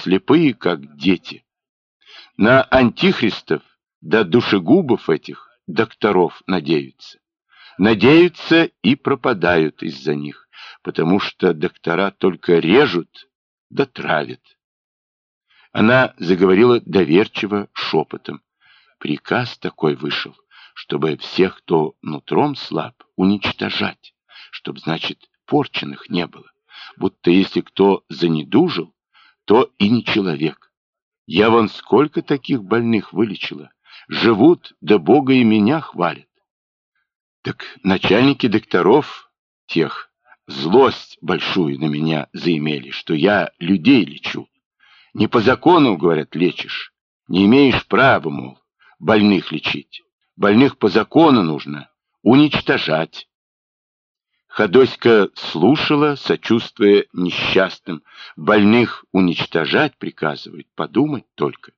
слепые, как дети. На антихристов да душегубов этих докторов надеются. Надеются и пропадают из-за них, потому что доктора только режут да травят. Она заговорила доверчиво, шепотом. Приказ такой вышел, чтобы всех, кто нутром слаб, уничтожать, чтоб, значит, порченных не было. Будто если кто занедужил, то и не человек. Я вон сколько таких больных вылечила. Живут, да Бога и меня хвалят. Так начальники докторов тех злость большую на меня заимели, что я людей лечу. Не по закону, говорят, лечишь. Не имеешь права, мол, больных лечить. Больных по закону нужно уничтожать. Ходоська слушала, сочувствуя несчастным. Больных уничтожать приказывают, подумать только.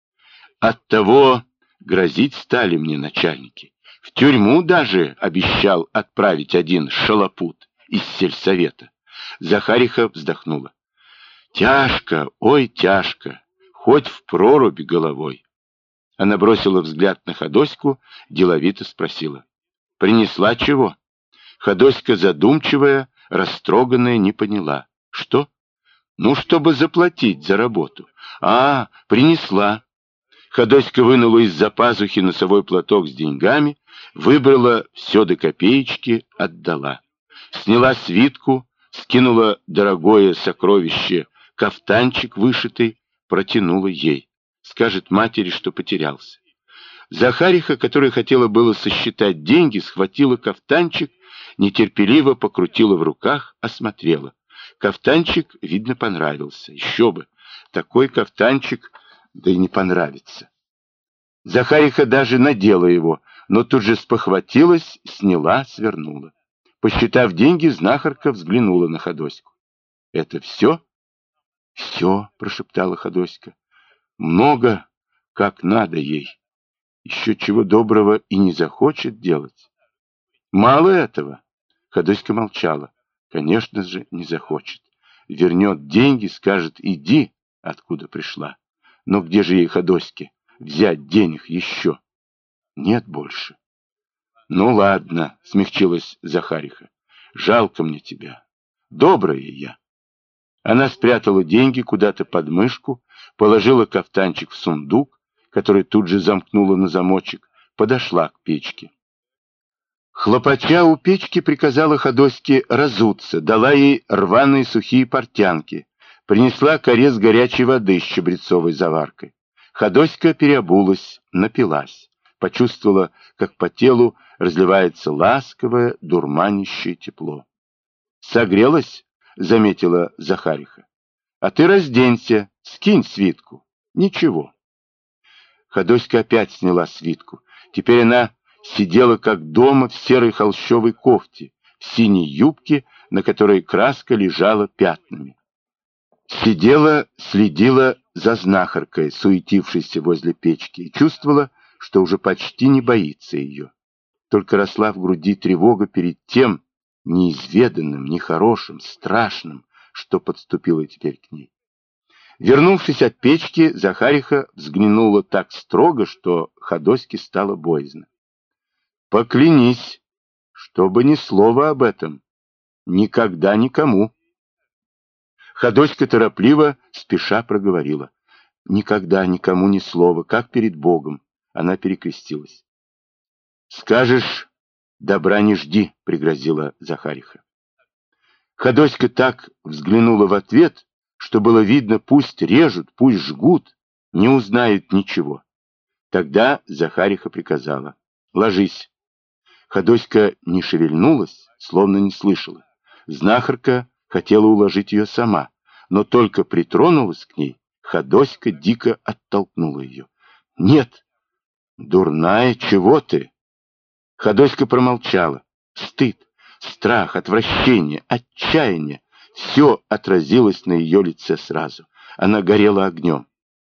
Оттого грозить стали мне начальники. В тюрьму даже обещал отправить один шалопут из сельсовета. Захариха вздохнула. Тяжко, ой, тяжко, хоть в проруби головой. Она бросила взгляд на Ходоську, деловито спросила. Принесла чего? Ходоська, задумчивая, растроганная, не поняла. Что? Ну, чтобы заплатить за работу. А, принесла. Ходоська вынула из-за пазухи носовой платок с деньгами, выбрала все до копеечки, отдала. Сняла свитку, скинула дорогое сокровище, кафтанчик вышитый, протянула ей. Скажет матери, что потерялся. Захариха, которая хотела было сосчитать деньги, схватила кафтанчик, нетерпеливо покрутила в руках, осмотрела. Кафтанчик, видно, понравился. Еще бы, такой кафтанчик, да и не понравится. Захариха даже надела его, но тут же спохватилась, сняла, свернула. Посчитав деньги, знахарка взглянула на Ходоську. — Это все? — Все, — прошептала Ходоська. — Много, как надо ей. Еще чего доброго и не захочет делать. — Мало этого? Ходоська молчала. Конечно же, не захочет. Вернет деньги, скажет, иди, откуда пришла. Но где же ей, Ходоське, взять денег еще? Нет больше. Ну ладно, смягчилась Захариха. Жалко мне тебя. Добрая я. Она спрятала деньги куда-то под мышку, положила кафтанчик в сундук, который тут же замкнула на замочек, подошла к печке. Хлопача у печки приказала Ходоське разуться, дала ей рваные сухие портянки, принесла корец горячей воды с чабрецовой заваркой. Ходоська переобулась, напилась, почувствовала, как по телу разливается ласковое, дурманящее тепло. «Согрелась?» — заметила Захариха. «А ты разденься, скинь свитку. Ничего». Ходоська опять сняла свитку. Теперь она сидела как дома в серой холщовой кофте, в синей юбке, на которой краска лежала пятнами. Сидела, следила за знахаркой, суетившейся возле печки, и чувствовала, что уже почти не боится ее. Только росла в груди тревога перед тем неизведанным, нехорошим, страшным, что подступило теперь к ней. Вернувшись от печки, Захариха взглянула так строго, что Ходоське стало боязно. «Поклянись, чтобы ни слова об этом. Никогда никому». Ходоська торопливо, спеша проговорила. «Никогда никому ни слова, как перед Богом». Она перекрестилась. «Скажешь, добра не жди», — пригрозила Захариха. Ходоська так взглянула в ответ, что было видно, пусть режут, пусть жгут, не узнают ничего. Тогда Захариха приказала: «Ложись». Ходоська не шевельнулась, словно не слышала. Знахарка хотела уложить ее сама, но только притронулась к ней, Ходоська дико оттолкнула ее. «Нет!» «Дурная, чего ты?» Ходоська промолчала. Стыд, страх, отвращение, отчаяние — все отразилось на ее лице сразу. Она горела огнем.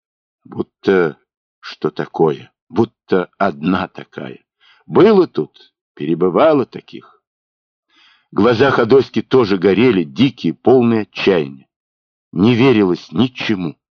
Будто что такое? Будто одна такая. Было тут, перебывало таких. Глаза Ходоськи тоже горели, дикие, полные отчаяния. Не верилось ничему.